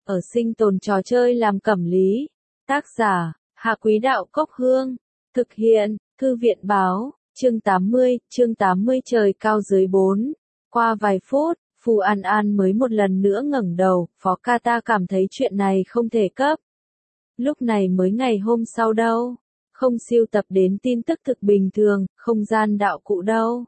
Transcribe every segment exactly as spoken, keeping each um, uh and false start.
ở sinh tồn trò chơi làm cẩm lý. Tác giả, Hạ Quý Đạo Cốc Hương. Thực hiện, Thư viện báo, chương tám mươi, chương tám mươi trời cao dưới bốn. Qua vài phút, Phù An An mới một lần nữa ngẩng đầu, Phó ca ta cảm thấy chuyện này không thể cấp. Lúc này mới ngày hôm sau đâu. Không siêu tập đến tin tức thực bình thường, không gian đạo cụ đâu.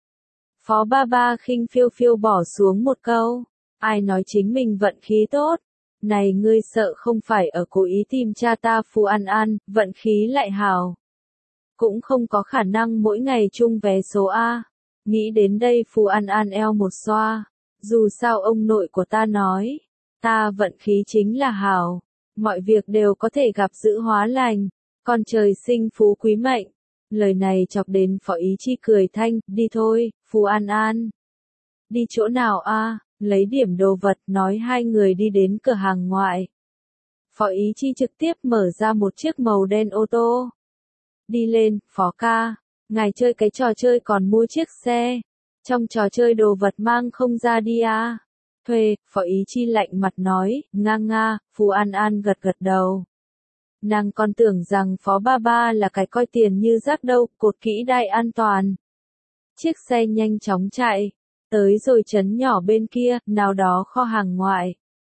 Phó ba ba khinh phiêu phiêu bỏ xuống một câu. Ai nói chính mình vận khí tốt? Này ngươi sợ không phải ở cố ý tìm cha ta Phù An An, vận khí lại hào. Cũng không có khả năng mỗi ngày chung vé số A. Nghĩ đến đây Phù An An eo một xoa. Dù sao ông nội của ta nói. Ta vận khí chính là hào. Mọi việc đều có thể gặp dữ hóa lành. Con trời sinh phú quý mệnh. Lời này chọc đến Phó Ý Chi cười thanh, đi thôi, Phù An An. Đi chỗ nào a? Lấy điểm đồ vật, nói hai người đi đến cửa hàng ngoại. Phó Ý Chi trực tiếp mở ra một chiếc màu đen ô tô. Đi lên, Phó ca, ngài chơi cái trò chơi còn mua chiếc xe. Trong trò chơi đồ vật mang không ra đi à? Thuê, Phó Ý Chi lạnh mặt nói, nga nga, Phù An An gật gật đầu. Nàng còn tưởng rằng Phó ba ba là cái coi tiền như rác đâu, cột kỹ đai an toàn. Chiếc xe nhanh chóng chạy, tới rồi trấn nhỏ bên kia, nào đó kho hàng ngoại.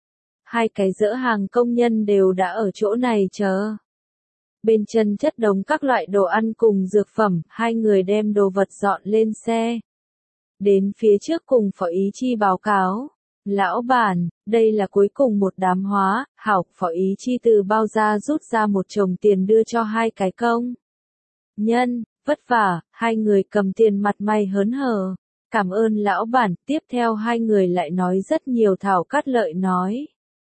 Hai cái dỡ hàng công nhân đều đã ở chỗ này chờ. Bên chân chất đống các loại đồ ăn cùng dược phẩm, hai người đem đồ vật dọn lên xe. Đến phía trước cùng Phó Ý Chi báo cáo. Lão bản, đây là cuối cùng một đám hóa, hảo, Phó Ý Chi từ bao ra rút ra một chồng tiền đưa cho hai cái công. Nhân, vất vả, hai người cầm tiền mặt mày hớn hở. Cảm ơn lão bản, tiếp theo hai người lại nói rất nhiều thảo cắt lợi nói.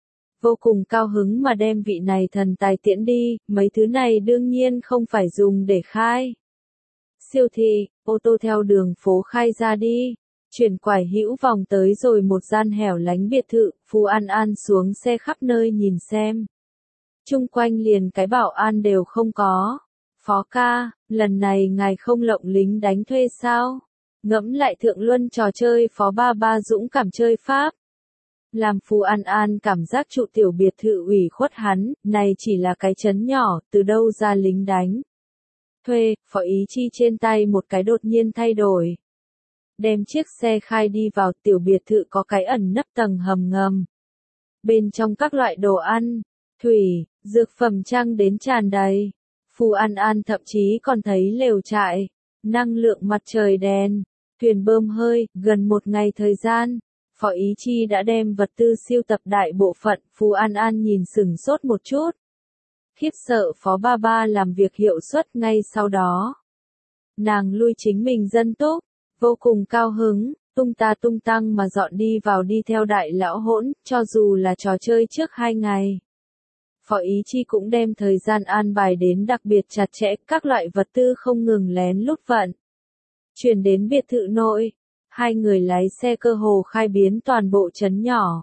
Vô cùng cao hứng mà đem vị này thần tài tiễn đi, mấy thứ này đương nhiên không phải dùng để khai. Siêu thị, ô tô theo đường phố khai ra đi. Chuyển quải hữu vòng tới rồi một gian hẻo lánh biệt thự, Phù An An xuống xe khắp nơi nhìn xem. Chung quanh liền cái bảo an đều không có. Phó ca, lần này ngài không lộng lính đánh thuê sao? Ngẫm lại thượng luân trò chơi Phó ba ba dũng cảm chơi Pháp. Làm Phù An An cảm giác trụ tiểu biệt thự ủy khuất hắn, này chỉ là cái trấn nhỏ, từ đâu ra lính đánh. Thuê, Phó Ý Chi trên tay một cái đột nhiên thay đổi. Đem chiếc xe khai đi vào tiểu biệt thự có cái ẩn nấp tầng hầm ngầm. Bên trong các loại đồ ăn, thủy, dược phẩm trang đến tràn đầy. Phù An An thậm chí còn thấy lều trại, năng lượng mặt trời đèn, thuyền bơm hơi, gần một ngày thời gian. Phó Ý Chi đã đem vật tư siêu tập đại bộ phận, Phù An An nhìn sừng sốt một chút. Khiếp sợ Phó ba ba làm việc hiệu suất ngay sau đó. Nàng lui chính mình dân túc. Vô cùng cao hứng, tung ta tung tăng mà dọn đi vào đi theo đại lão hỗn, cho dù là trò chơi trước hai ngày. Phó Ý Chi cũng đem thời gian an bài đến đặc biệt chặt chẽ, các loại vật tư không ngừng lén lút vận. Chuyển đến biệt thự nội, hai người lái xe cơ hồ khai biến toàn bộ trấn nhỏ.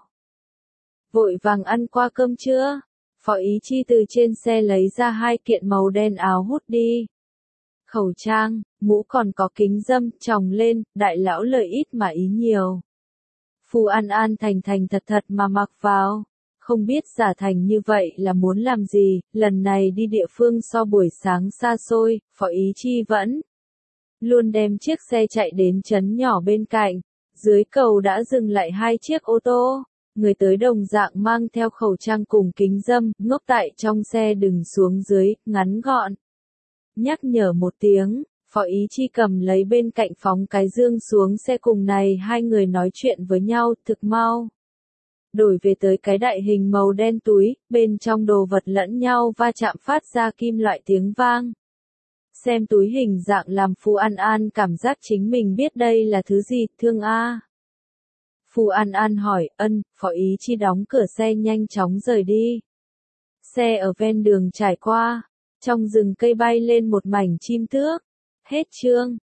Vội vàng ăn qua cơm trưa, Phó Ý Chi từ trên xe lấy ra hai kiện màu đen áo hút đi. Khẩu trang, mũ còn có kính dâm, tròng lên, đại lão lời ít mà ý nhiều. Phù An An thành thành thật thật mà mặc vào. Không biết giả thành như vậy là muốn làm gì, lần này đi địa phương so buổi sáng xa xôi, Phó Ý Chi vẫn luôn đem chiếc xe chạy đến trấn nhỏ bên cạnh. Dưới cầu đã dừng lại hai chiếc ô tô. Người tới đồng dạng mang theo khẩu trang cùng kính dâm, ngốc tại trong xe đừng xuống dưới, ngắn gọn. Nhắc nhở một tiếng, Phó Ý Chi cầm lấy bên cạnh phóng cái dương xuống xe cùng này hai người nói chuyện với nhau thực mau. Đổi về tới cái đại hình màu đen túi, bên trong đồ vật lẫn nhau va chạm phát ra kim loại tiếng vang. Xem túi hình dạng làm Phù An An cảm giác chính mình biết đây là thứ gì, thương a. Phù An An hỏi, ân, Phó Ý Chi đóng cửa xe nhanh chóng rời đi. Xe ở ven đường trải qua. Trong rừng cây bay lên một mảnh chim tước. Hết chương.